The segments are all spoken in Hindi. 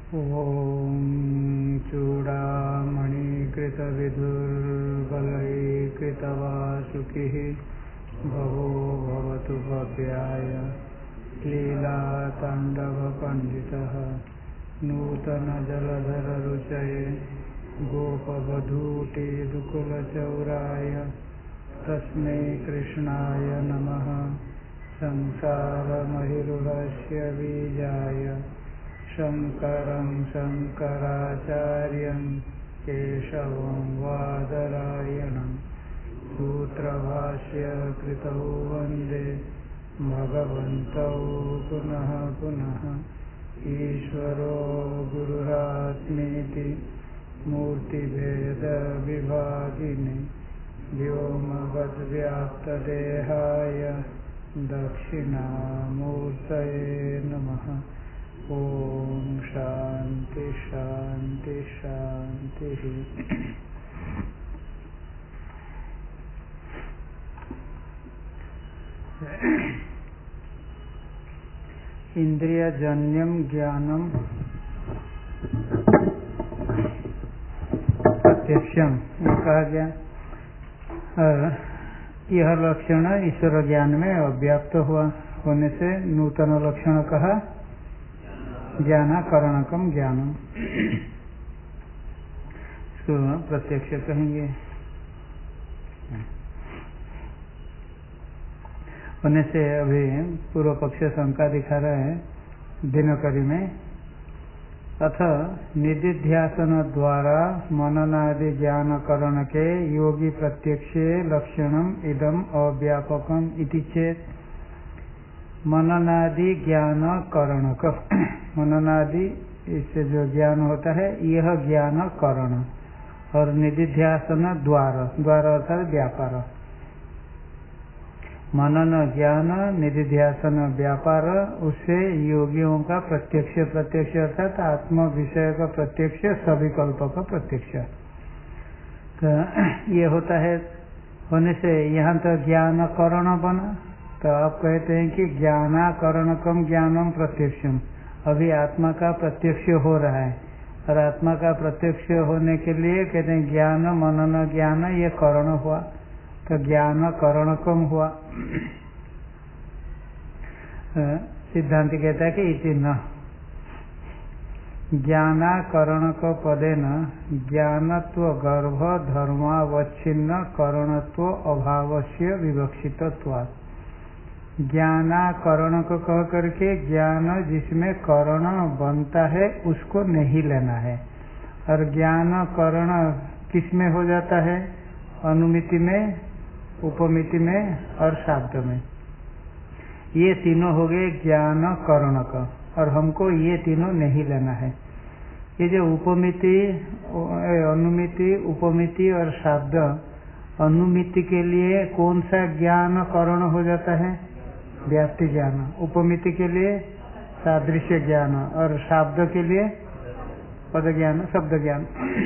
ॐ चूडामणिकृतविदुर्बलैकृतवासुकिः भवो भवतु भव्याय लीलाताण्डवपण्डितः नूतनजलधररुचये गोपवधूटिदुकुलचौराय तस्मै कृष्णाय नमः। संसारमहिरुहस्य बीजाय शङ्करं शङ्कराचार्यं केशवं वादरायणं सूत्रभाष्य कृतौ वन्दे भगवन्तौ पुनः पुनः। ईश्वरो गुरुरात्मेति मूर्तिभेदविभागिने व्योमवद्व्याप्तदेहाय दक्षिणामूर्तये नमः। ओम शांति शांति शांति। इंद्रियजन्यम ज्ञानम प्रत्यक्षम कहा गया। यह लक्षण ईश्वर ज्ञान में अव्याप्त हुआ होने से नूतन लक्षण कहा ज्ञानाकरणकम ज्ञानम। इसको प्रत्यक्ष कहेंगे। होने से अभी पूर्व पक्ष शंका दिखा रहे हैं दिनकरी में। अथ निदिध्यासन द्वारा मननादि ज्ञानकरण के योगी प्रत्यक्षे लक्षणम इदम अव्यापकम इति चेत। मननादि ज्ञान करण का मननादि इससे जो ज्ञान होता है यह ज्ञान करण और निदिध्यासन द्वार अर्थात व्यापार। मनन ज्ञान निदिध्यासन व्यापार उससे योगियों का प्रत्यक्ष अर्थात आत्म विषय का प्रत्यक्ष सविकल्प का प्रत्यक्ष तो ये होता है। होने से यहाँ तो ज्ञान करण बना तो आप कहते हैं कि ज्ञानाकरणकम ज्ञानम प्रत्यक्षम। अभी आत्मा का प्रत्यक्ष हो रहा है और आत्मा का प्रत्यक्ष होने के लिए कहते हैं ज्ञान मनन ज्ञान ये करण हुआ तो ज्ञान करणकम हुआ। सिद्धांत कहता है कि इति न ज्ञानाकरणक पदेन ज्ञानत्व गर्भ धर्मावच्छिन्न करणत्व अभावस्य विवक्षितत्वात्। ज्ञानाकरण को कह करके ज्ञान जिसमें करण बनता है उसको नहीं लेना है और ज्ञान करण किसमें हो जाता है अनुमिति में उपमिति में और शाब्द में। ये तीनों हो गए ज्ञान करण का और हमको ये तीनों नहीं लेना है। ये जो उपमिति अनुमिति उपमिति और शाब्द अनुमिति के लिए कौन सा ज्ञान करण हो जाता है व्याप्ति ज्ञान। उपमिति के लिए सादृश्य ज्ञान और शाब्द के लिए पद ज्ञान शब्द ज्ञान।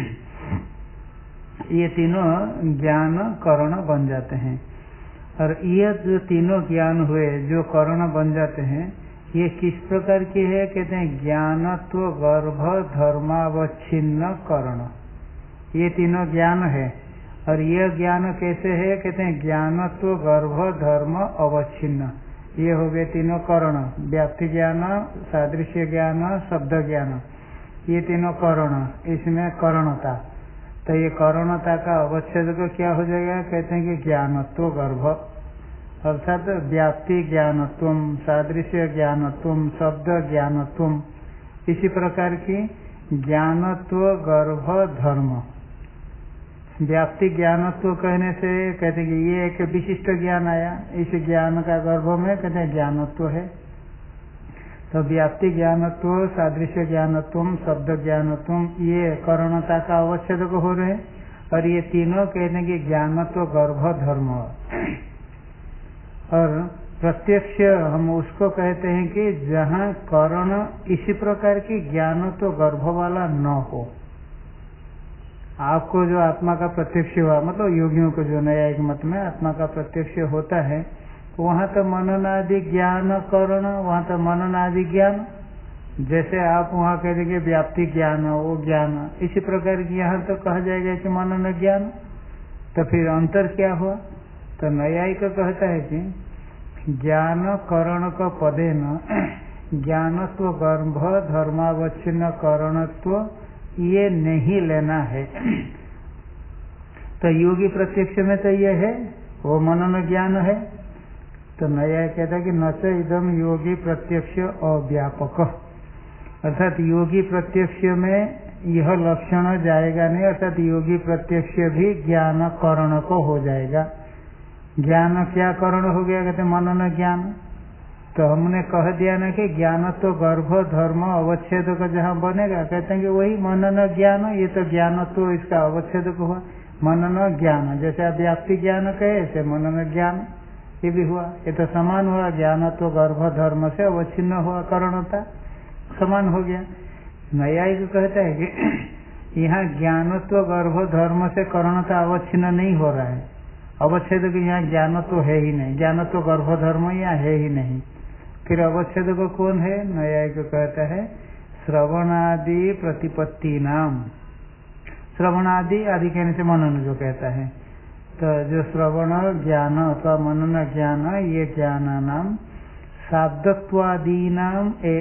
ये तीनों ज्ञान करण बन जाते हैं और ये जो तीनों ज्ञान हुए जो करण बन जाते हैं ये किस प्रकार की है कहते हैं ज्ञानत्व गर्भ धर्मावच्छिन्न करण। ये तीनों ज्ञान है और यह ज्ञान कैसे है कहते हैं ज्ञानत्व गर्भ धर्म अवच्छिन्न। ये हो गए तीनों करण व्याप्ति ज्ञान सादृश्य ज्ञान शब्द ज्ञान ये तीनों करण। इसमें करणता तो ये करणता का अवच्छेद को क्या हो जाएगा कहते हैं कि ज्ञानत्व गर्भ अर्थात व्याप्ति ज्ञानत्व सादृश्य ज्ञानत्व शब्द ज्ञानत्व। इसी प्रकार की ज्ञानत्व गर्भ धर्म व्याप्ति ज्ञानत्व कहने से कहते हैं कि ये एक विशिष्ट ज्ञान आया इस ज्ञान का गर्भ में कहते हैं ज्ञानत्व है। तो व्याप्ति ज्ञानत्व सादृश्य ज्ञानत्व शब्द ज्ञानत्व ये करणता का अवच्छेद हो रहे हैं और ये तीनों कहते हैं कि ज्ञानत्व गर्भ धर्म। और प्रत्यक्ष हम उसको कहते हैं कि जहाँ करण इसी प्रकार की ज्ञानत्व गर्भ वाला न हो। आपको जो आत्मा का प्रत्यक्ष हुआ मतलब योगियों को जो नया एक मत में आत्मा का प्रत्यक्ष होता है वहाँ तो मनन आदि ज्ञान करण वहाँ तो मनन आदि ज्ञान जैसे आप वहाँ कह देंगे व्याप्ति ज्ञान वो ज्ञान, इसी प्रकार की यहाँ तो कहा जाएगा कि मनन ज्ञान। तो फिर अंतर क्या हुआ? तो न्यायिक कहता है कि ज्ञान करण का पदे न ज्ञानत्व गर्भ धर्मावच्छिन्न करणत्व ये नहीं लेना है। तो योगी प्रत्यक्ष में तो ये है, वो मनन ज्ञान है। तो नया कहता है कि न च इदम योगी प्रत्यक्ष अव्यापक, अर्थात योगी प्रत्यक्ष में यह लक्षण जाएगा नहीं, अर्थात योगी प्रत्यक्ष भी ज्ञान करण को हो जाएगा। ज्ञान क्या करण हो गया? कहते मनन ज्ञान। तो हमने कह दिया ना कि ज्ञान तो गर्भ धर्म अवच्छेद का जहाँ बनेगा, कहते हैं कि वही मनन ज्ञान। ये तो ज्ञान तो इसका अवच्छेद हुआ, मनन ज्ञान। जैसे आप व्याप्ति ज्ञान कहे ऐसे मनन ज्ञान ये भी हुआ, ये तो समान हुआ। ज्ञान तो गर्भ धर्म से अवच्छिन्न हुआ, करणता समान हो गया। न्यायिक कहता है कि यहाँ ज्ञानत्व गर्भ धर्म से करणता अवच्छिन्न नहीं हो रहा है, अवच्छेद को यहाँ ज्ञान तो है ही नहीं, ज्ञान तो गर्भ धर्म यहाँ है ही नहीं। फिर अवच्छेद को कौन है? न्यायिक कहता है श्रवणादि प्रतिपत्ति नाम। श्रवणादि आदि कहने से मनन जो कहता है, तो जो श्रवण ज्ञान अथवा मनन ज्ञान, ये ज्ञान नाम शाब्दत्वादीना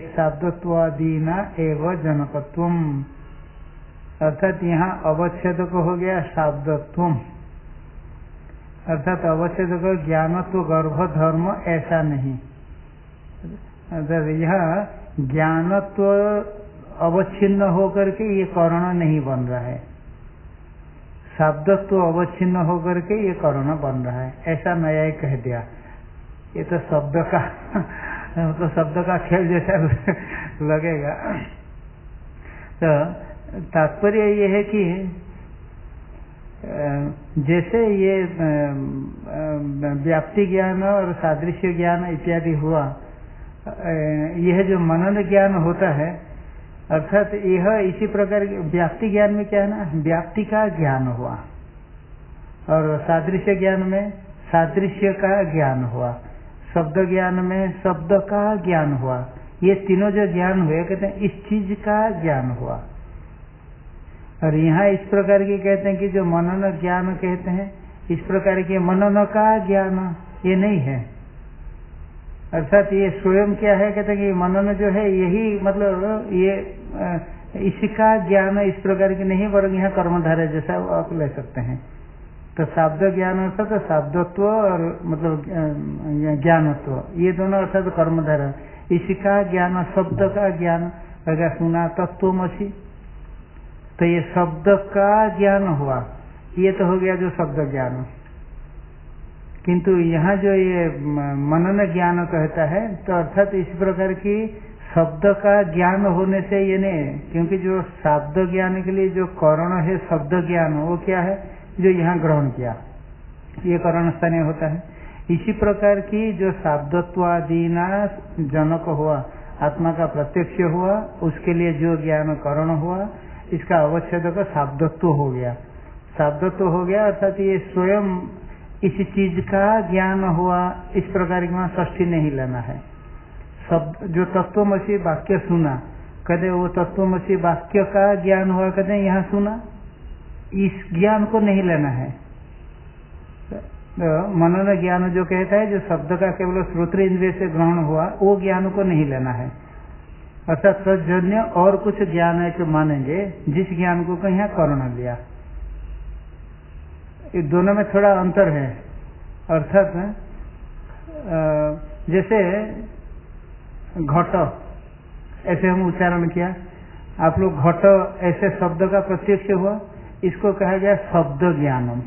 एवं जनकत्वम, अर्थात यहाँ अवच्छेद को हो गया शाब्दत्वम, अर्थात अवच्छेद को ज्ञानत्व गर्भ धर्म ऐसा नहीं। अर्थात यह ज्ञानत्व अवच्छिन्न होकर के ये करण नहीं बन रहा है, शब्दत्व अवच्छिन्न होकर के ये करण बन रहा है, ऐसा न्याय कह दिया। ये तो शब्द का तो शब्द का खेल जैसा लगेगा। तो तात्पर्य ये है कि जैसे ये व्याप्ति ज्ञान और सादृश्य ज्ञान इत्यादि हुआ, यह जो मनन ज्ञान होता है, अर्थात यह इसी प्रकार व्याप्ति ज्ञान में क्या है ना, व्याप्ति का ज्ञान हुआ, और सादृश्य ज्ञान में सादृश्य का ज्ञान हुआ, शब्द ज्ञान में शब्द का ज्ञान हुआ। ये तीनों जो ज्ञान हुए कहते हैं इस चीज का ज्ञान हुआ। और यहाँ इस प्रकार के कहते हैं कि जो मनन ज्ञान कहते हैं, इस प्रकार के मनन का ज्ञान ये नहीं है, अर्थात ये स्वयं क्या है? कहते हैं कि मनन जो है यही मतलब ये इसका ज्ञान इस प्रकार की नहीं, वरन यहाँ कर्मधारय जैसा आप ले सकते हैं। तो शाब्द ज्ञान अर्थात तो शाब्दत्व और मतलब ज्ञानत्व, ये दोनों अर्थात तो कर्मधारय। इसका ज्ञान शब्द का ज्ञान, अगर सुना तत्वमसि, तो ये शब्द का ज्ञान हुआ, ये तो हो गया जो शब्द ज्ञान। किंतु यहाँ जो ये मनन ज्ञान कहता है, तो अर्थात इस प्रकार की शब्द का ज्ञान होने से ये नहीं, क्योंकि जो शब्द ज्ञान के लिए जो करण है शब्द ज्ञान, वो क्या है? जो यहाँ ग्रहण किया, ये करण स्थानीय होता है। इसी प्रकार की जो शाब्दत्वादीना जनक हुआ, आत्मा का प्रत्यक्ष हुआ, उसके लिए जो ज्ञान करण हुआ, इसका अवच्छेद का शाब्दत्व हो गया। शाब्दत्व हो गया अर्थात ये स्वयं इस चीज का ज्ञान हुआ, इस प्रकार की वहां षष्ठी नहीं लेना है। शब्द जो तत्वमसी वाक्य सुना, कहते वो तत्वमसी वाक्य का ज्ञान हुआ, कहते हैं यहाँ सुना, इस ज्ञान को नहीं लेना है। मनन ज्ञान जो कहता है जो शब्द का केवल श्रोत्र इंद्रिय से ग्रहण हुआ, वो ज्ञान को नहीं लेना है। अर्थात तज्जन्य और कुछ ज्ञान है कि मानेंगे, जिस ज्ञान को कहीं करण लिया। ये दोनों में थोड़ा अंतर है। अर्थात जैसे घट ऐसे हम उच्चारण किया, आप लोग घट ऐसे शब्द का प्रत्यक्ष हुआ, इसको कहा गया शब्द ज्ञानम।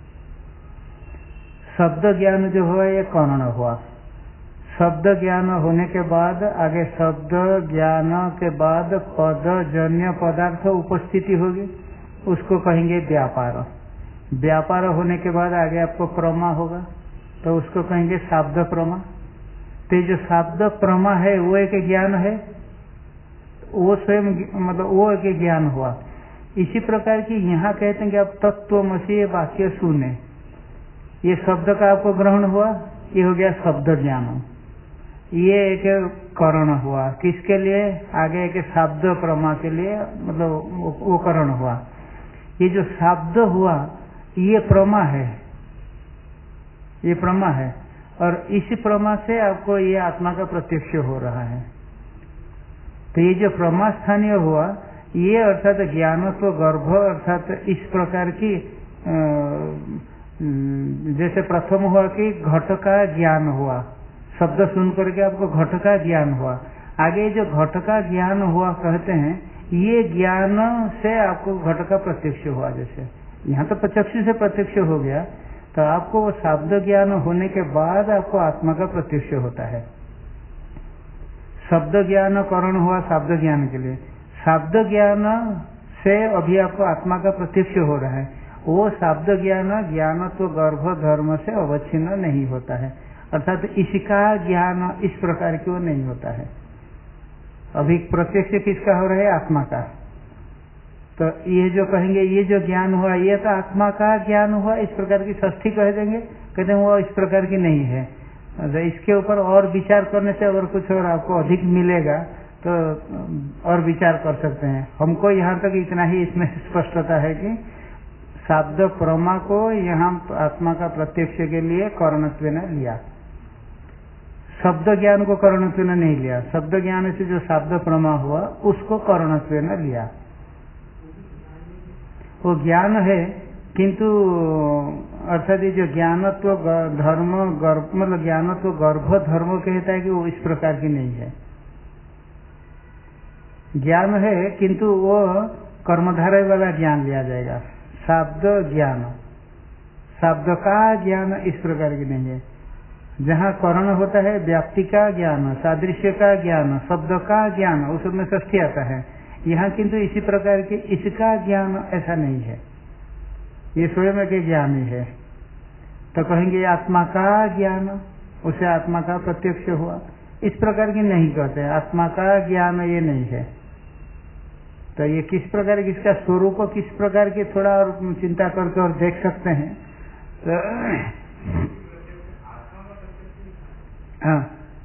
शब्द ज्ञान जो हुआ ये करण हुआ। शब्द ज्ञान होने के बाद आगे शब्द ज्ञान के बाद पद जन्य पदार्थ उपस्थिति होगी, उसको कहेंगे व्यापार। व्यापार होने के बाद आगे आपको प्रमा होगा, तो उसको कहेंगे शाब्द प्रमा। तो जो शाब्द प्रमा है वो एक ज्ञान है, वो स्वयं मतलब वो एक ज्ञान हुआ। इसी प्रकार की यहाँ कहते हैं कि आप तत्वमसि वाक्य सुने, ये शब्द का आपको ग्रहण हुआ, ये हो गया शब्द ज्ञान। ये एक करण हुआ, किसके लिए? आगे एक शब्द प्रमा के लिए, मतलब वो करण हुआ। ये जो शब्द हुआ ये प्रमा है, ये प्रमा है, और इसी प्रमा से आपको ये आत्मा का प्रत्यक्ष हो रहा है। तो ये जो प्रमा स्थानीय हुआ ये अर्थात ज्ञानत्व गर्भ, अर्थात इस प्रकार की जैसे प्रथम हुआ कि घट का ज्ञान हुआ, शब्द सुन करके आपको घट का ज्ञान हुआ। आगे जो घट का ज्ञान हुआ कहते हैं, ये ज्ञान से आपको घट का प्रत्यक्ष हुआ। जैसे यहाँ तो प्रत्यक्ष से प्रत्यक्ष हो गया, तो आपको वो शब्द ज्ञान होने के बाद आपको आत्मा का प्रत्यक्ष होता है। शब्द ज्ञान करण हुआ शब्द ज्ञान के लिए, शब्द ज्ञान से अभी आपको आत्मा का प्रत्यक्ष हो रहा है। वो शब्द ज्ञान ज्ञान तो गर्भ धर्म से अवच्छिन्न नहीं होता है, अर्थात इसका ज्ञान इस प्रकार की वो नहीं होता है। अभी प्रत्यक्ष किसका हो रहा है? आत्मा का। तो ये जो कहेंगे ये जो ज्ञान हुआ ये तो आत्मा का ज्ञान हुआ, इस प्रकार की षष्ठी कह देंगे, कहते हैं वो इस प्रकार की नहीं है। इसके ऊपर और विचार करने से अगर कुछ और आपको अधिक मिलेगा तो और विचार कर सकते हैं। हमको यहाँ तक इतना ही इसमें स्पष्टता है कि शब्द प्रमा को यहाँ आत्मा का प्रत्यक्ष के लिए करणत्व ने लिया, शब्द ज्ञान को करणत्व ने नहीं लिया। शब्द ज्ञान से जो शब्द प्रमा हुआ उसको करणत्व ने लिया। वो ज्ञान है, किंतु अर्थात ये जो ज्ञानत्व धर्म गर्भ, मतलब ज्ञानत्व गर्भ धर्म कहता है कि वो इस प्रकार की नहीं है। ज्ञान है किंतु वो कर्मधारय वाला ज्ञान लिया जाएगा। शब्द ज्ञान, शब्द का ज्ञान इस प्रकार की नहीं है। जहाँ करण होता है व्याप्ति का ज्ञान, सादृश्य का ज्ञान, शब्द का ज्ञान, उसमें षष्ठी आता है। यहाँ किंतु इसी प्रकार के इसका ज्ञान ऐसा नहीं है, ये स्वयं के ज्ञान ही है। तो कहेंगे आत्मा का ज्ञान, उसे आत्मा का प्रत्यक्ष हुआ, इस प्रकार की नहीं कहते। आत्मा का ज्ञान ये नहीं है। तो ये किस प्रकार की, इसका स्वरूप को किस प्रकार की थोड़ा और चिंता करके और देख सकते हैं। तो हाँ,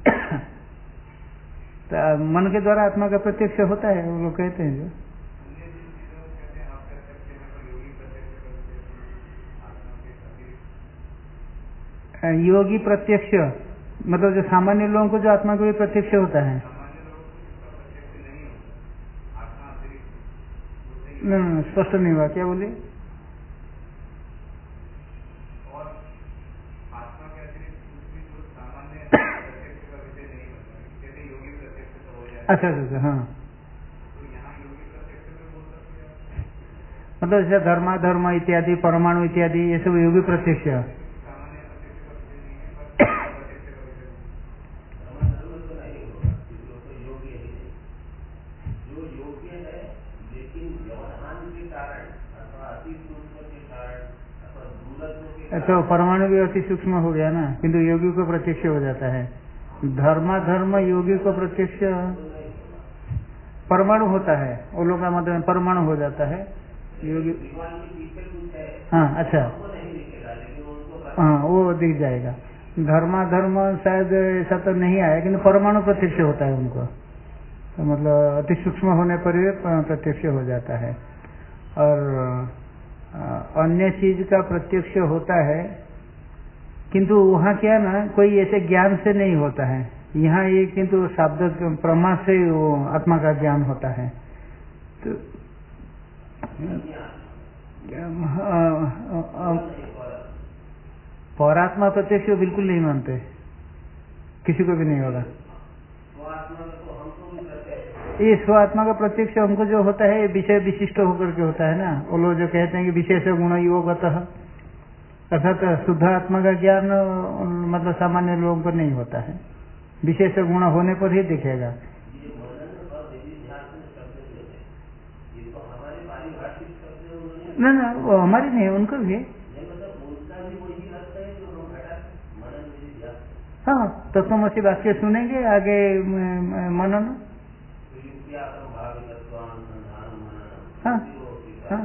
तो मन के द्वारा आत्मा का प्रत्यक्ष होता है, वो लोग कहते हैं। जो योगी प्रत्यक्ष मतलब जो सामान्य लोगों को जो आत्मा को भी प्रत्यक्ष होता है, नहीं स्पष्ट नहीं हुआ, क्या बोले? अच्छा अच्छा, हाँ, मतलब जैसे धर्माधर्म इत्यादि, परमाणु इत्यादि, ये सब योगी प्रत्यक्ष है। तो परमाणु भी अति सूक्ष्म हो गया ना, किंतु योगी को प्रत्यक्ष हो जाता है। धर्माधर्म योगी को प्रत्यक्ष परमाणु होता है, वो लोग का मतलब परमाणु हो जाता है योगी। हाँ अच्छा, हाँ वो दिख जाएगा। धर्माधर्म शायद ऐसा तो नहीं आया, किंतु परमाणु प्रत्यक्ष होता है उनको, तो मतलब अति सूक्ष्म होने पर भी प्रत्यक्ष हो जाता है। और अन्य चीज का प्रत्यक्ष होता है, किंतु वहाँ क्या ना कोई ऐसे ज्ञान से नहीं होता है। यहाँ ये किंतु शब्द प्रमा से वो आत्मा का ज्ञान होता है। तो परात्मा प्रत्यक्ष बिल्कुल नहीं मानते, किसी को भी नहीं होगा। ये स्वात्मा का प्रत्यक्ष हमको जो होता है विषय विशिष्ट होकर के होता है ना। वो लोग जो कहते हैं कि विशेष गुण योगतः, अर्थात शुद्ध आत्मा का ज्ञान मतलब सामान्य लोगों को नहीं होता है, विशेष गुण होने पर ही दिखेगा। ना वो हमारी नहीं, उनको भी। हाँ, तत्वमसि वाक्य सुनेंगे आगे मनन। हाँ हाँ,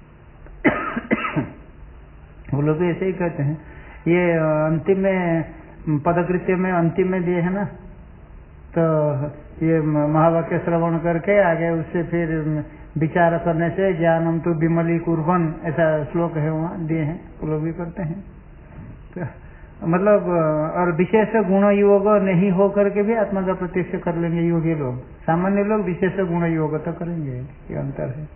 वो लोग भी ऐसे ही कहते हैं। ये अंतिम में पदकृत्य में अंतिम में दिए है ना, तो ये महावाक्य श्रवण करके आगे उससे फिर विचार करने से ज्ञानम तो विमली कुर्बन ऐसा श्लोक है वहाँ दिए हैं, वो लोग भी करते हैं। तो मतलब और विशेष गुण योग नहीं हो करके भी आत्मा का प्रत्यक्ष कर लेंगे योगी लोग, सामान्य लोग विशेष गुण योग तो करेंगे, ये अंतर है।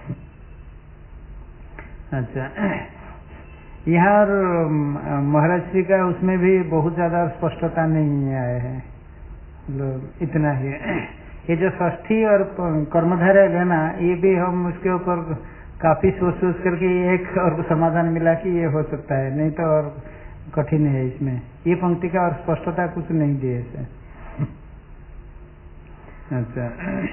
अच्छा, यहाँ महाराज श्री का उसमें भी बहुत ज्यादा स्पष्टता नहीं आए है, इतना ही है। ये जो षष्ठी और कर्मधारय लेना, ये भी हम उसके ऊपर काफी सोच करके एक और समाधान मिला कि ये हो सकता है, नहीं तो और कठिन है इसमें। ये पंक्ति का और स्पष्टता कुछ नहीं दिए इसे। अच्छा,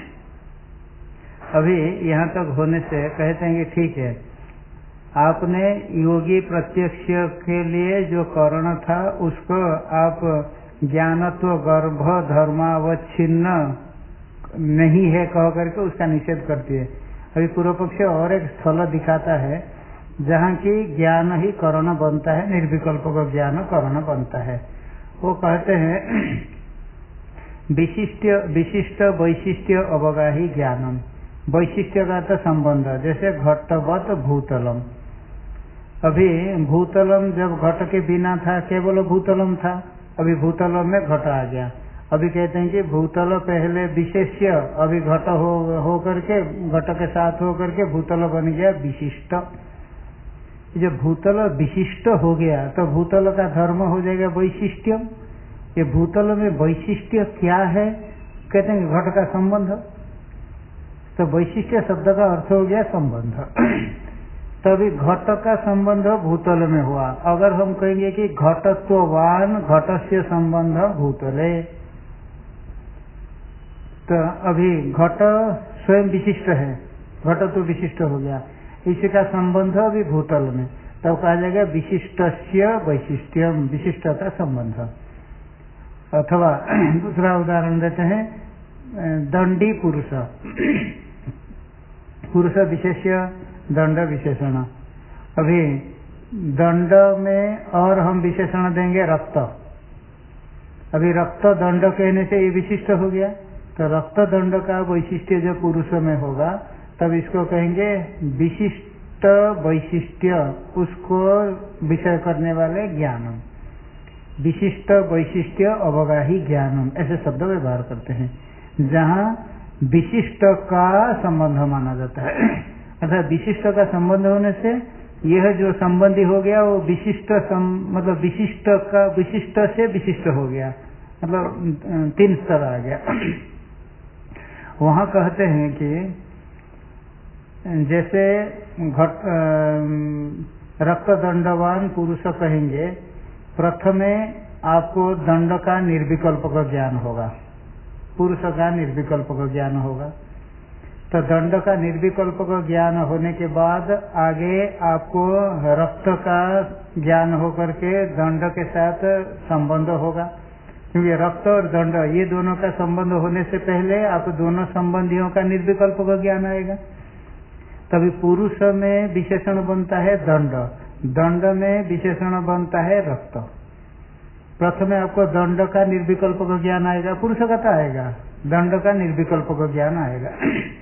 अभी यहाँ तक होने से कहते हैं कि ठीक है, आपने योगी प्रत्यक्ष के लिए जो कारण था उसको आप ज्ञानत्व गर्भ धर्मावच्छिन्न नहीं है कह करके उसका निषेध करती है। अभी पूर्व पक्ष और एक स्थल दिखाता है जहाँ की ज्ञान ही कारण बनता है, निर्विकल्प का ज्ञान कारण बनता है। वो कहते हैं विशिष्ट वैशिष्ट्य अवगाही ज्ञानम, वैशिष्ट्य का तो संबंध, जैसे घटवत भूतलम। अभी भूतलम जब घट के बिना था, केवल भूतलम था, अभी भूतलम में घट आ गया। अभी कहते हैं कि भूतल पहले विशेष्य, अभी घट हो करके घट के साथ हो करके भूतल बन गया विशिष्ट। जब भूतल विशिष्ट हो गया तो भूतल का धर्म हो जाएगा वैशिष्ट्यम। ये भूतल में वैशिष्ट्य क्या है, कहते हैं घट का संबंध, तो वैशिष्ट्य शब्द का अर्थ हो गया संबंध। तभी घट का संबंध भूतल में हुआ। अगर हम कहेंगे कि घटत्ववान घटस्य संबंध भूतले, तो अभी घट स्वयं विशिष्ट है, घट तो विशिष्ट हो गया, इसी का संबंध अभी भूतल में, तब कहा जाएगा विशिष्टस्य वैशिष्ट्यम, विशिष्टता संबंध। अथवा दूसरा उदाहरण देते हैं, दंडी पुरुष, पुरुष विशेष्य दंड विशेषण। अभी दंड में और हम विशेषण देंगे रक्त, अभी रक्त दंड कहने से ये विशिष्ट हो गया, तो रक्त दंड का वैशिष्ट्य जो पुरुष में होगा तब इसको कहेंगे विशिष्ट वैशिष्ट्य, उसको विषय करने वाले ज्ञानम, विशिष्ट वैशिष्ट्य अवगाही ज्ञानम, ऐसे शब्द व्यवहार करते हैं जहाँ विशिष्ट का संबंध माना जाता है। अर्थात विशिष्ट का संबंध होने से यह जो संबंधी हो गया वो विशिष्ट मतलब विशिष्ट का विशिष्ट से विशिष्ट हो गया, मतलब 3 स्तर आ गया। वहाँ कहते हैं कि जैसे रक्त दंडवान पुरुष कहेंगे, प्रथमे आपको दंड का निर्विकल्प का ज्ञान होगा, पुरुष का निर्विकल्प का ज्ञान होगा। तो दंड का निर्विकल्प का ज्ञान होने के बाद आगे आपको रक्त का ज्ञान होकर के दंड के साथ संबंध होगा, क्योंकि रक्त और दंड ये दोनों का संबंध होने से पहले आप दोनों संबंधियों का निर्विकल्प का ज्ञान आएगा। तभी पुरुष में विशेषण बनता है दंड, दंड में विशेषण बनता है रक्त। प्रथम आपको दंड का निर्विकल्प का ज्ञान आएगा, पुरुष का तो आएगा, दंड का निर्विकल्प का ज्ञान आएगा।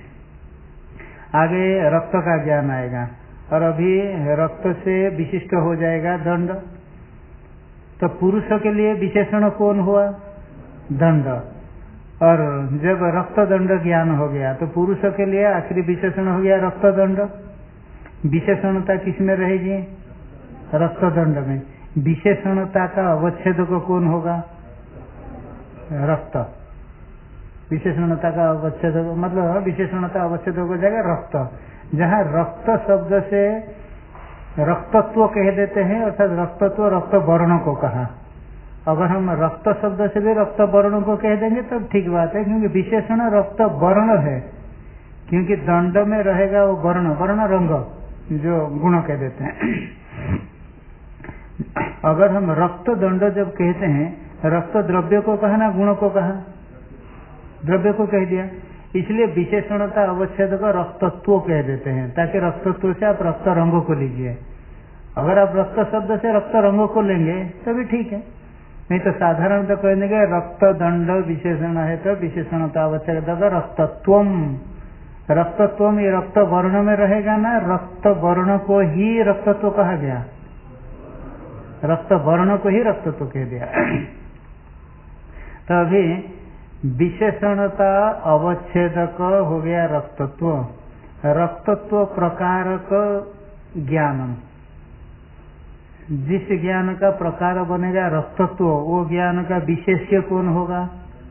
आगे रक्त का ज्ञान आएगा, और अभी रक्त से विशिष्ट हो जाएगा दंड। तो पुरुष के लिए विशेषण कौन हुआ? दंड। और जब रक्त दंड ज्ञान हो गया तो पुरुष के लिए आखिरी विशेषण हो गया रक्त दंड। विशेषणता किसमें रहेगी? रक्त दंड में। विशेषणता का अवच्छेद को कौन होगा? रक्त। विशेषणता का अवच्छेद मतलब विशेषणता अवच्छेद हो जाएगा रक्त। जहाँ रक्त शब्द से रक्तत्व कह देते हैं, अर्थात रक्तत्व रक्त वर्ण को कहा। अगर हम रक्त शब्द से भी रक्त वर्ण को कह देंगे तब ठीक बात है, क्योंकि विशेषण रक्त वर्ण है, क्योंकि दंड में रहेगा वो वर्ण, वर्ण रंग जो गुण कह देते हैं। अगर हम रक्त दंड जब कहते हैं, रक्त द्रव्य को कहा ना गुण को कहा, द्रव्य को कह दिया, इसलिए विशेषणता अवच्छेद का रक्तत्व कह देते हैं, ताकि रक्तत्व से आप रक्त रंग को लीजिए। अगर आप रक्त शब्द से रक्त रंग को लेंगे तभी ठीक है, नहीं तो साधारण तो कहने के रक्त दंड विशेषण है तो विशेषणता आवश्यक रक्तत्वम। रक्तत्वम ये रक्त वर्ण में रहेगा ना, रक्त वर्ण को ही रक्तत्व कहा गया, रक्त वर्ण को ही रक्तत्व कह दिया। तो अभी विशेषणता अवच्छेदक हो गया रक्तत्व, रक्तत्व प्रकारक ज्ञानम। जिस ज्ञान का प्रकार बनेगा रक्तत्व, वो ज्ञान का विशेष्य कौन होगा?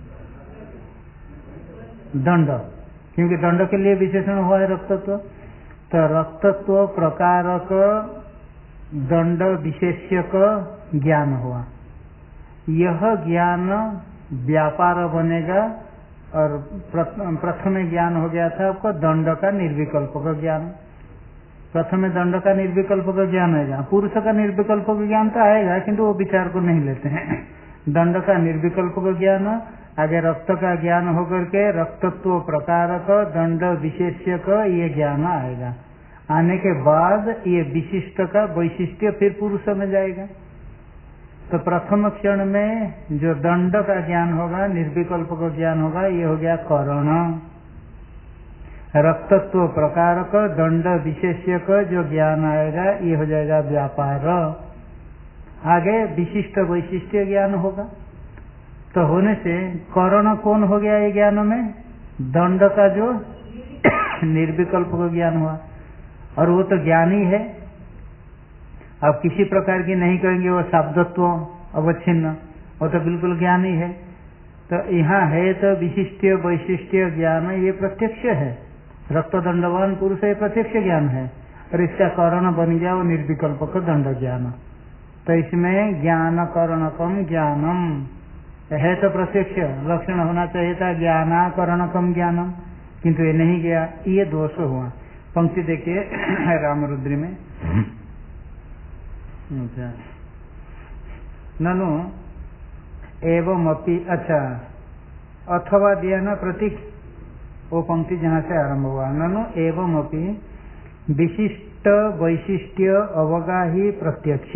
दंड, क्योंकि दंड के लिए विशेषण हुआ है रक्तत्व। तो रक्तत्व प्रकारक दंड विशेष्यक ज्ञान हुआ। यह ज्ञान व्यापार बनेगा। और प्रथम ज्ञान हो गया था आपको दंड का निर्विकल्पक ज्ञान। प्रथम दंड का निर्विकल्पक ज्ञान आएगा, पुरुष का निर्विकल्पक ज्ञान तो आएगा किंतु वो विचार को नहीं लेते हैं। दंड का निर्विकल्पक ज्ञान, आगे रक्त का ज्ञान होकर के रक्तत्व प्रकारक दंड विशेष्यक ये ज्ञान आएगा। आने के बाद ये विशिष्ट का वैशिष्ट्य फिर पुरुष में जाएगा। तो प्रथम क्षण में जो दंड का ज्ञान होगा, निर्विकल्प का ज्ञान होगा, ये हो गया करण। रक्तत्व प्रकारक दंड विशेष्यक जो ज्ञान आएगा ये हो जाएगा व्यापार। आगे विशिष्ट वैशिष्ट्य ज्ञान होगा। तो होने से करण कौन हो गया ये ज्ञान में? दंड का जो निर्विकल्प का ज्ञान हुआ, और वो तो ज्ञानी है। अब किसी प्रकार की नहीं कहेंगे वो शब्दत्व अवच्छिन्न, वो तो बिल्कुल ज्ञानी है। तो यहाँ है तो विशिष्ट वैशिष्ट्य ज्ञान ये प्रत्यक्ष है। रक्त दंडवान पुरुष ये प्रत्यक्ष ज्ञान है, और इसका कारण बन गया वो निर्विकल्पक दंड ज्ञान। तो इसमें ज्ञान करणकम ज्ञानम है तो प्रत्यक्ष लक्षण होना चाहिए था ज्ञानाकरणकम ज्ञानम, किंतु ये नहीं गया, ये दोष हुआ। पंक्ति देखिए रामरुद्री में, ननु एवमपि, अच्छा अथवा दिया ना प्रतीक, वो पंक्ति जहाँ से आरंभ हुआ। ननु एवमपि विशिष्ट वैशिष्ट्य अवगाही प्रत्यक्ष।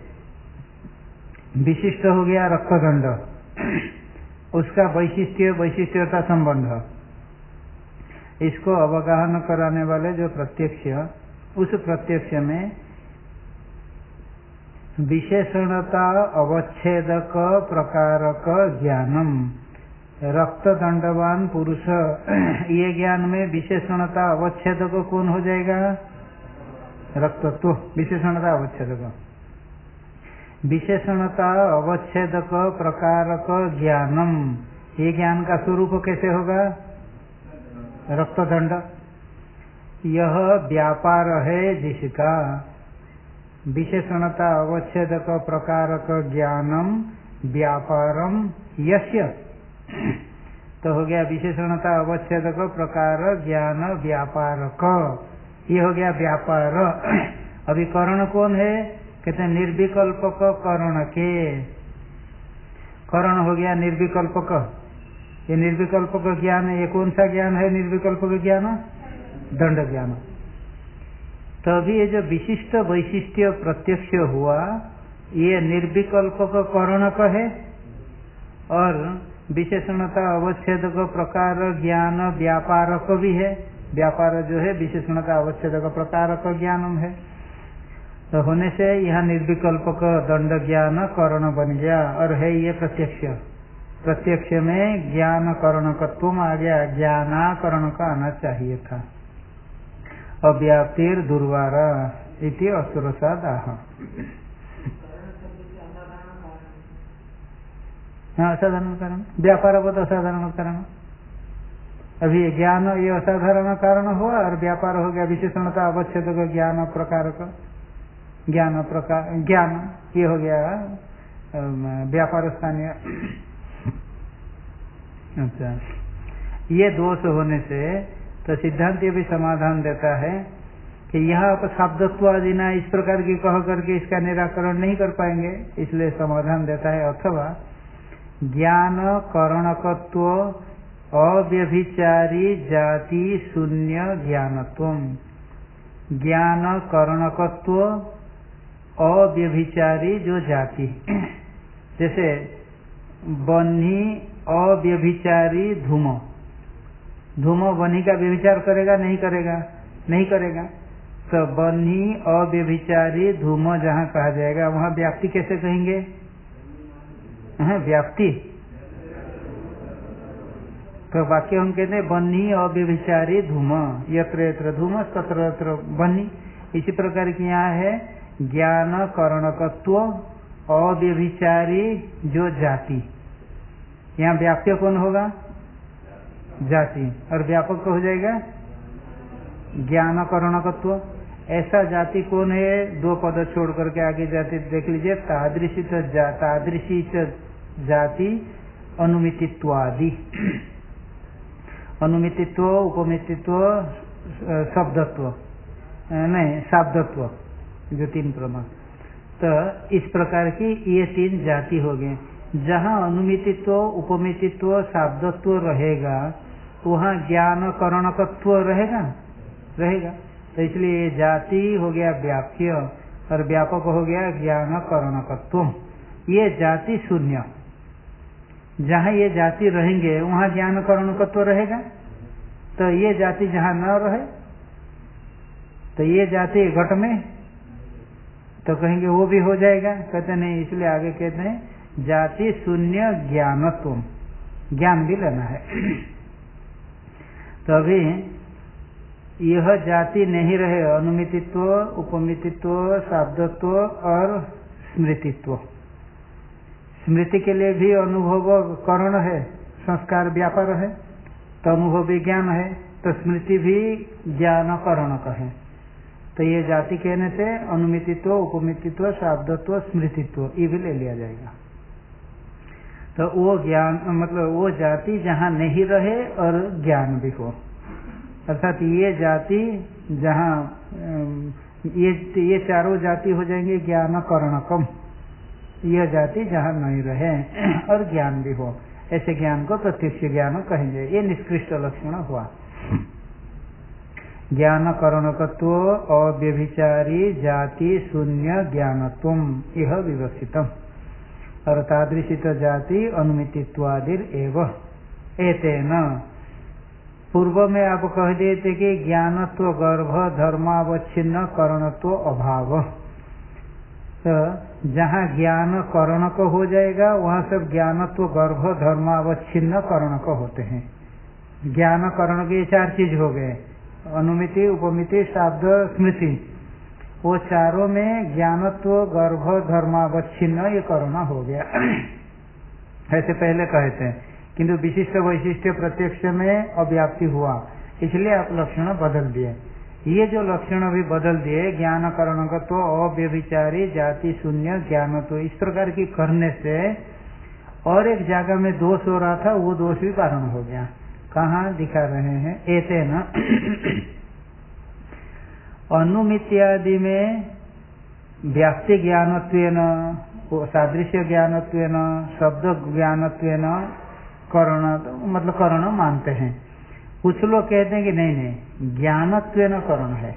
विशिष्ट हो गया रक्तदंड, उसका वैशिष्ट्य वैशिष्ट्यता संबंध, इसको अवगाहन कराने वाले जो प्रत्यक्ष, उस प्रत्यक्ष में विशेषणता अवच्छेदक प्रकारक ज्ञानम। रक्त दंडवान पुरुष ये ज्ञान में विशेषणता अवच्छेदक कौन हो जाएगा? रक्तत्व, विशेषणता अवच्छेदक। विशेषणता अवच्छेदक प्रकारक ज्ञानम, ये ज्ञान का स्वरूप कैसे होगा? रक्तदंड। यह व्यापार है जिसका विशेषणता अवच्छेदक प्रकारक ज्ञानम व्यापारम यस्य। तो हो गया विशेषणता अवच्छेदक प्रकार ज्ञान व्यापारक, ये हो गया व्यापार। अभी करण कौन है? कहते हैं निर्विकल्पक करण के। करण हो गया निर्विकल्पक, ये निर्विकल्पक ज्ञान, ये कौन सा ज्ञान है? निर्विकल्पक ज्ञान दंड ज्ञान। तभी ये जो विशिष्ट वैशिष्ट्य प्रत्यक्ष हुआ ये निर्विकल्पक करणक है, और विशेषणता अवच्छेदक प्रकार ज्ञान व्यापारक भी है। व्यापार जो है विशेषणता अवच्छेदक प्रकारक ज्ञानम है। तो होने से यहाँ निर्विकल्पक दंड ज्ञान करण बन गया, और है ये प्रत्यक्ष। प्रत्यक्ष में ज्ञान करणकत्व आ गया, ज्ञानाकरण का आना चाहिए था। अव्याप्तिर दुर्वारा इति असुरसादाह। असाधारण कारण, व्यापार बहुत असाधारण कारण। अभी ज्ञान ये असाधारण कारण हुआ, और व्यापार हो गया विशेषणता अवच्छेदक ज्ञान प्रकार का। ज्ञान प्रकार ज्ञान ये हो गया व्यापार स्थानीय। अच्छा, ये दोष होने से तो सिद्धांत ये भी समाधान देता है कि यहाँ आप शब्दत्व आदि ना इस प्रकार की कह करके इसका निराकरण नहीं कर पाएंगे, इसलिए समाधान देता है अथवा ज्ञान करणकत्व अव्यभिचारी जाति शून्य ज्ञानत्वम। ज्ञान करणकत्व अव्यभिचारी जो जाति, जैसे बन्ही अव्यभिचारी धूम, धूम बन्ही का व्यभिचार करेगा नहीं करेगा? नहीं करेगा। तो बन्ही अव्यभिचारी धूम जहाँ कहा जाएगा वहाँ व्याप्ति कैसे कहेंगे? व्याप्ति। तो वाक्य हम कहते हैं बन्ही अव्यभिचारी धूम, यत्र यत्र धूम तत्र तत्र बन्ही। इसी प्रकार की यहाँ है ज्ञान करणकत्व अव्यभिचारी जो जाति, यहाँ व्याप्य कौन होगा? जाति, और व्यापक हो जाएगा ज्ञान करणकत्व। ऐसा जाति कौन है? दो पद छोड़ करके आगे जाति देख लीजिए, तादृशी जाति अनुमितित्वादि, अनुमितित्व उपमितित्व शब्दत्व नहीं शाब्दत्व, जो तीन प्रमाण। तो इस प्रकार की ये तीन जाति हो गए। जहाँ अनुमितित्व उपमितित्व शाब्दत्व रहेगा वहाँ ज्ञान करणकत्व रहेगा रहेगा। तो इसलिए ये जाति हो गया व्याप्य और व्यापक हो गया ज्ञान करणकत्व। ये जाति शून्य, जहाँ ये जाति रहेंगे वहाँ ज्ञान करणकत्व रहेगा। तो ये जाति जहाँ न रहे तो ये जाति घट में, तो कहेंगे वो भी हो जाएगा? कहते नहीं, इसलिए आगे कहते हैं जाति शून्य ज्ञानत्व, ज्ञान भी लेना है। तो अभी यह जाति नहीं रहे अनुमितित्व उपमितित्व शाब्दत्व और स्मृतित्व। स्मृति के लिए भी अनुभव करण है, संस्कार व्यापार है, तो अनुभव भी ज्ञान है, तो स्मृति भी ज्ञान करण का है। तो ये जाति कहने से अनुमितित्व उपमितित्व शाब्दत्व स्मृतित्व ये भी ले लिया जाएगा। तो वो ज्ञान मतलब वो जाति जहाँ नहीं रहे और ज्ञान भी हो, अर्थात ये जाति जहाँ ये चारों जाति हो जाएंगे ज्ञान करणकम, यह जाति जहाँ नहीं रहे और ज्ञान भी हो, ऐसे ज्ञान को प्रत्यक्ष ज्ञान कहेंगे। ये निष्कृष्ट लक्षण हुआ। ज्ञान करणकत्व अव्यभिचारी जाति शून्य ज्ञानत्वम यह विवक्षितम, और तादृशित जाति अनुमितित्वादिर एव एतेन। पूर्व में आप कह देते कि ज्ञानत्व गर्भ धर्मावच्छिन्न करणत्व अभाव। तो जहाँ ज्ञान करणक हो जाएगा वहाँ सब ज्ञानत्व गर्भ धर्मावच्छिन्न करणक होते हैं। ज्ञान करण के चार चीज हो गए, अनुमिति उपमिति शाब्द स्मृति। वो चारों में ज्ञानत्व गर्भ धर्मावच्छिन्न ये करुणा हो गया। ऐसे पहले कहते हैं, किंतु विशिष्ट वैशिष्ट प्रत्यक्ष में अव्याप्ति हुआ, इसलिए आप लक्षण बदल दिए। ये जो लक्षण अभी बदल दिए ज्ञान करणकत्व अव्यभिचारी जाति शून्य ज्ञानत्व, इस प्रकार की करने से और एक जगह में दोष हो रहा था, वो दोष भी पारण हो गया। कहाँ दिखा रहे हैं? एतेन अनुमित्यादि में व्याप्ति ज्ञानत्वेन सादृश्य ज्ञानत्वेन शब्द ज्ञानत्वेन करण मतलब करण मानते हैं। कुछ लोग कहते हैं कि नहीं ज्ञानत्वेन करण है,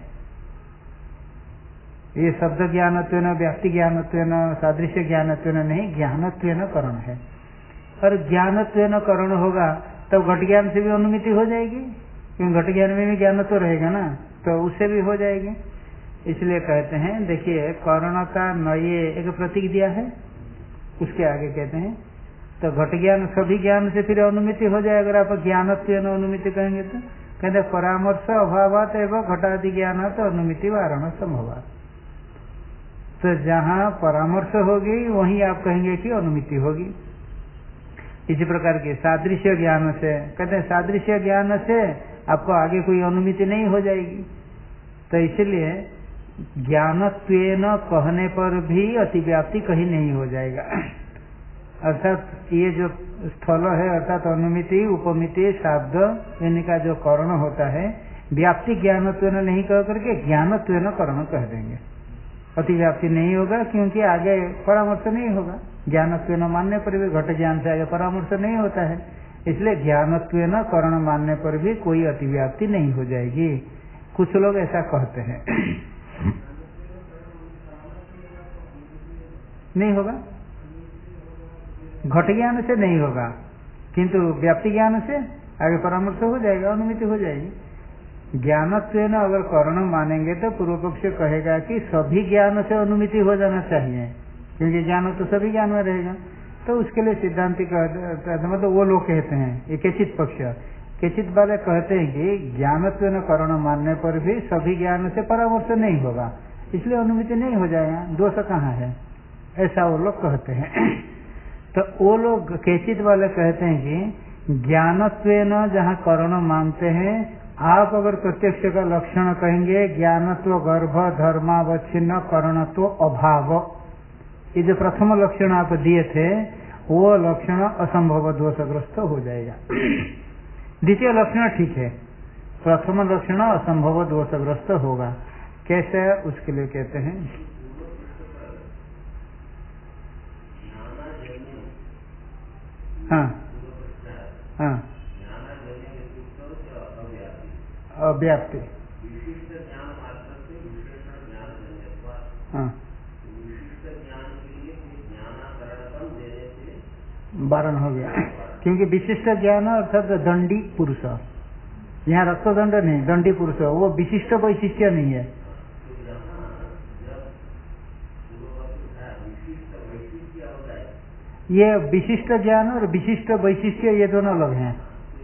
ये शब्द ज्ञानत्वेन व्याप्ति ज्ञानत्वेन सादृश्य ज्ञानत्वेन नहीं, ज्ञानत्वेन करण है। और ज्ञानत्वेन करण होगा तब घट ज्ञान से भी अनुमिति हो जाएगी, क्योंकि घट ज्ञान में भी ज्ञान तो रहेगा ना, तो उससे भी हो जाएगी। इसलिए कहते हैं, देखिए कर्ण का नये एक प्रतीक दिया है, उसके आगे कहते हैं तो घट ज्ञान सभी ज्ञान से फिर अनुमिति हो जाए। अगर आप ज्ञानत्वेन अनुमिति कहेंगे तो कहते परामर्श अभावात एवं घटादि ज्ञान तो अनुमिति वारण संभवात। तो जहाँ परामर्श होगी वहीं आप कहेंगे कि अनुमिति होगी। इसी प्रकार के सादृश्य ज्ञान से कहते हैं सादृश्य ज्ञान से आपको आगे कोई अनुमिति नहीं हो जाएगी। तो इसलिए ज्ञानत्वेन कहने पर भी अतिव्याप्ति कहीं नहीं हो जाएगा। अर्थात ये जो स्थल है अर्थात अनुमिति उपमिति शब्द इनका जो कर्ण होता है व्याप्ति ज्ञानत्वेन नहीं कह करके ज्ञानत्वेन कर्ण कह देंगे, अतिव्याप्ति नहीं होगा क्योंकि आगे परामर्श नहीं होगा। ज्ञानत्वेन मानने पर भी घट ज्ञान से आगे परामर्श नहीं होता है, इसलिए ज्ञानत्वेन कर्ण मानने पर भी कोई अतिव्याप्ति नहीं हो जाएगी। कुछ लोग ऐसा कहते हैं नहीं होगा, घट ज्ञान से नहीं होगा, किंतु व्याप्ति ज्ञान से आगे परामर्श हो जाएगा, अनुमिति हो जाएगी। ज्ञानत्वेन अगर करण मानेंगे तो पूर्व पक्ष कहेगा कि सभी ज्ञान से अनुमिति हो जाना चाहिए, क्योंकि ज्ञान तो सभी ज्ञान में रहेगा। तो उसके लिए सिद्धांति मतलब वो लोग कहते हैं, ये केचित पक्ष, केचित वाले कहते हैं कि ज्ञानत्वेन करण मानने पर भी सभी ज्ञान से परामर्श नहीं होगा, इसलिए अनुमिति नहीं हो जाएगा, दोष कहाँ है, ऐसा वो लोग कहते हैं। तो वो लोग केचित वाले कहते हैं कि ज्ञानत्वेन जहाँ करण मानते हैं, आप अगर प्रत्यक्ष का लक्षण कहेंगे ज्ञानत्व गर्भ धर्मावच्छिन्न करणत्व अभाव, ये जो प्रथम लक्षण आप दिए थे वो लक्षण असंभव दोषग्रस्त हो जाएगा। द्वितीय लक्षण ठीक है, प्रथम लक्षण असंभव दोषग्रस्त होगा। कैसे, उसके लिए कहते हैं हाँ हाँ अव्याप्ति, हाँ वारण हो गया, क्योंकि विशिष्ट ज्ञान अर्थात दंडी पुरुष, यहाँ रक्तदंड नहीं, दंडी पुरुष, वो विशिष्ट वैशिष्ट्य नहीं है। ये विशिष्ट ज्ञान और विशिष्ट वैशिष्ट्य ये दोनों अलग हैं।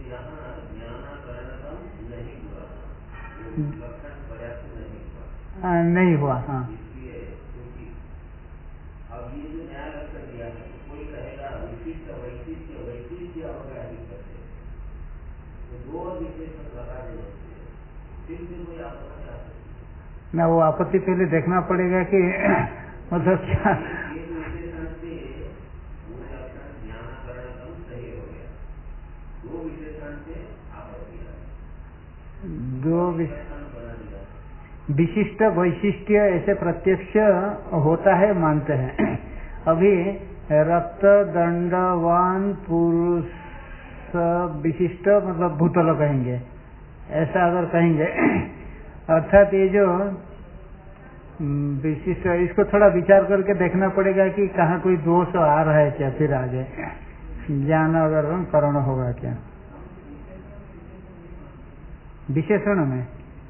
नहीं हुआ, हाँ ना, वो आपत्ति पहले देखना पड़ेगा कि मतलब क्या दो विशिष्ट वैशिष्ट्य ऐसे प्रत्यक्ष होता है मानते हैं। अभी रक्त दंडवान पुरुष विशिष्ट मतलब भूतल कहेंगे, ऐसा अगर कहेंगे, अर्थात ये जो विशिष्ट, इसको थोड़ा विचार करके देखना पड़ेगा कि कहाँ कोई दोष आ रहा है क्या, फिर आगे ज्ञान अगर करण होगा क्या विशेषण में,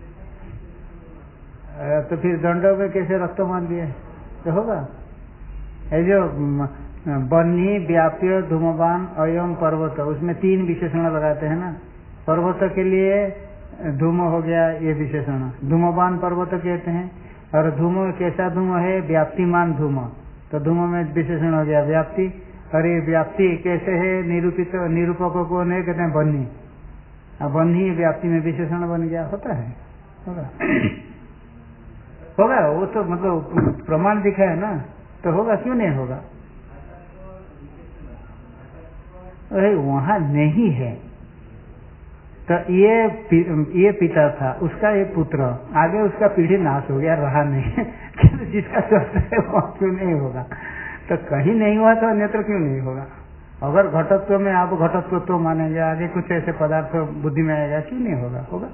तो फिर दंडों में कैसे रक्त मान लिए तो होगा। ये जो बन्ही व्याप्य धूमवान अयम पर्वत, उसमें 3 विशेषण लगाते हैं ना, पर्वत के लिए धूम हो गया ये विशेषण, धूमवान पर्वत कहते हैं, और धूम कैसा धूम है, व्याप्तिमान धूम, तो धूम में विशेषण हो गया व्याप्ति, और ये व्याप्ति कैसे है निरूपित, निरूपकों को नहीं कहते हैं बन्ही, अब बन्ही व्याप्ति में विशेषण बन गया, होता है, होगा होगा, वो तो मतलब प्रमाण दिखा है ना, तो होगा, क्यों नहीं होगा। अरे वहां नहीं है, तो ये पिता था, उसका ये पुत्र, आगे उसका पीढ़ी नाश हो गया, रहा नहीं जिसका चलता है वहां क्यों नहीं होगा, तो कहीं नहीं हुआ तो अन्यत्र क्यों नहीं होगा। अगर घटत्व में आप घटत्व तो मानेंगे, आगे कुछ ऐसे पदार्थ बुद्धि में आएगा, क्यों नहीं होगा, होगा।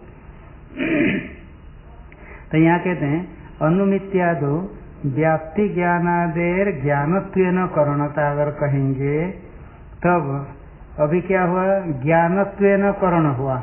तो यहाँ कहते हैं अनुमित्यादो व्याप्ति ज्ञानादेर ज्ञानत्वेन करणता अगर कहेंगे, तब अभी क्या हुआ, ज्ञानत्वेन करण हुआ,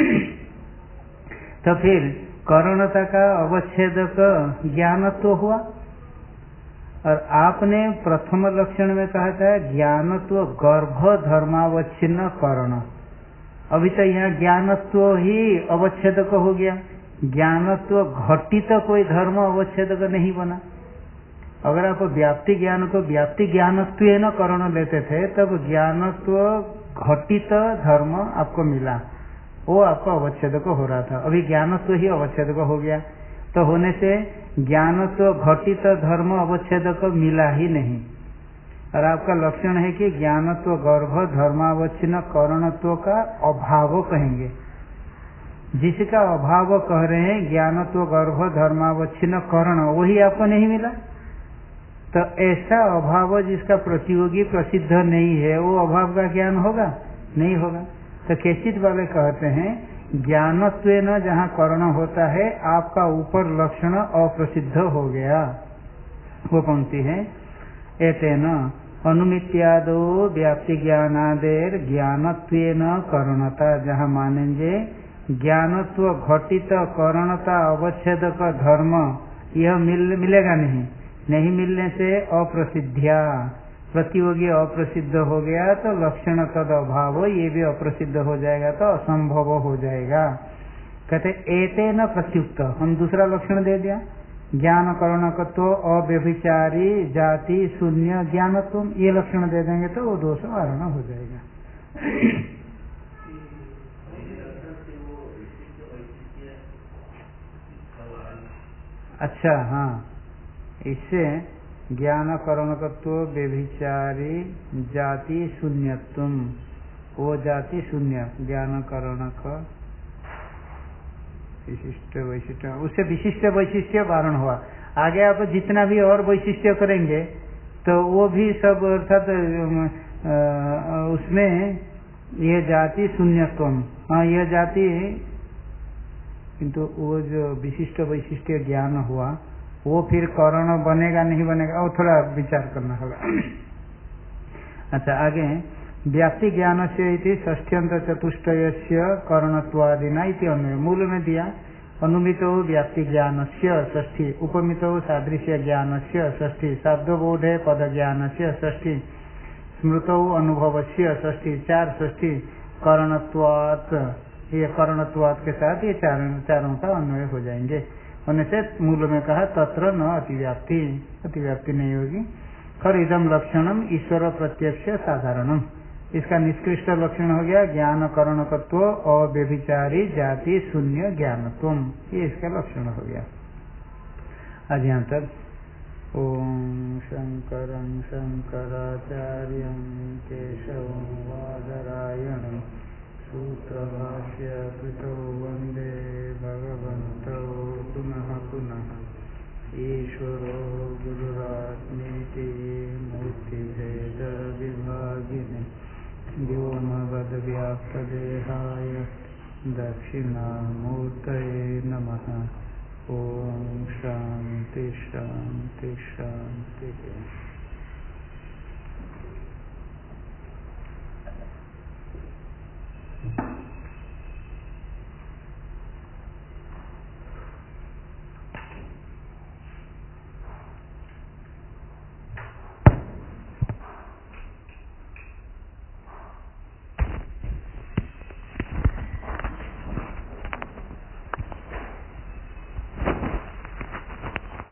तो फिर करणता का अवच्छेदक ज्ञानत्व हुआ, और आपने प्रथम लक्षण में कहा था ज्ञानत्व गर्भ धर्मावच्छिन्न करण, अभी तो यहाँ ज्ञानत्व ही अवच्छेदक हो गया, ज्ञानत्व घटित कोई धर्म अवच्छेदक नहीं बना। अगर आप व्याप्ति ज्ञान को व्याप्ति ज्ञानत्व न करण लेते थे, तब ज्ञानत्व घटित धर्म आपको मिला, वो आपका अवच्छेदक हो रहा था, अभी ज्ञानत्व ही अवच्छेदक हो गया, तो होने से ज्ञानत्व घटित धर्म अवच्छेदक मिला ही नहीं, और आपका लक्षण है कि ज्ञानत्व गर्भ धर्मावच्छिन्न करणत्व का अभाव कहेंगे, जिसका अभाव कह रहे हैं ज्ञानत्व गर्भ धर्मावच्छिन्न करण, वही आपको नहीं मिला, तो ऐसा अभाव जिसका प्रतियोगी प्रसिद्ध नहीं है, वो अभाव का ज्ञान होगा, नहीं होगा। तो केचित वाले कहते हैं ज्ञानत्वेन जहाँ करण होता है, आपका ऊपर लक्षण अप्रसिद्ध हो गया। वो पंक्ति है एतेन अनुमित्यादो व्याप्ति ज्ञानादेर ज्ञानत्वेन करणता, जहाँ मानेंगे ज्ञानत्व घटित करणता अवच्छेद का धर्म यह मिलेगा नहीं मिलने से अप्रसिद्धिया, प्रतियोगी अप्रसिद्ध हो गया तो लक्षण तद अभाव, ये भी अप्रसिद्ध हो जाएगा तो असंभव हो जाएगा। कहते एतेन प्रत्युक्त, हम दूसरा लक्षण दे दिया, ज्ञान करणकत्व अव्यभिचारी जाति शून्य ज्ञानत्व, ये लक्षण दे देंगे तो वो दोष वारण हो जाएगा। अच्छा, हाँ, इससे ज्ञान करणकत्व व्यभिचारी जाति शून्यत्व, वो जाति शून्य ज्ञान करणक विशिष्ट वैशिष्ट, उससे विशिष्ट वैशिष्ट्य वारण हुआ। आगे आप जितना भी और वैशिष्ट्य करेंगे तो वो भी सब अर्थात उसमें यह जाति शून्यत्व, हाँ यह जाति, किंतु वो जो विशिष्ट वैशिष्ट्य ज्ञान हुआ वो फिर करण बनेगा नहीं बनेगा, वो थोड़ा विचार करना होगा। अच्छा, आगे व्याप्ति ज्ञान से षष्ठ्यंत चतुष्टयस्य करणत्वादिना इति अन्वय, मूल में दिया अनुमितो व्याप्ति ज्ञान से षष्ठी, उपमितो सादृश्य ज्ञान से षष्ठी, शब्दबोधे पद ज्ञान से षष्ठी, स्मृतौ अनुभव से षष्ठी, 4 षष्ठी करणत्वात्, ये करणत्वात् के साथ ये चारों का अन्वय हो जाएंगे। होने से मूल में कहा तत्र न अतिव्याप्ति, अतिव्याप्ति नहीं होगी। और इदम लक्षणम ईश्वर प्रत्यक्ष साधारणम, इसका निष्कृष्ट लक्षण हो गया ज्ञान करणकत्व अव्यभिचारी जाति शून्य ज्ञानत्व, ये इसका लक्षण हो गया। आज यहाँ तक। ओम शंकरं शंकराचार्यं केशवं वादरायणं सूत्रभाष्य कृतो वंदे भगवन्तौ पुनः पुनः। ईश्वरो गुरुरात्मेति मूर्तिभेद विभागिने व्योमवद्व्याप्तदेहाय दक्षिणामूर्तये नमः। ओम शांति शांति शांति।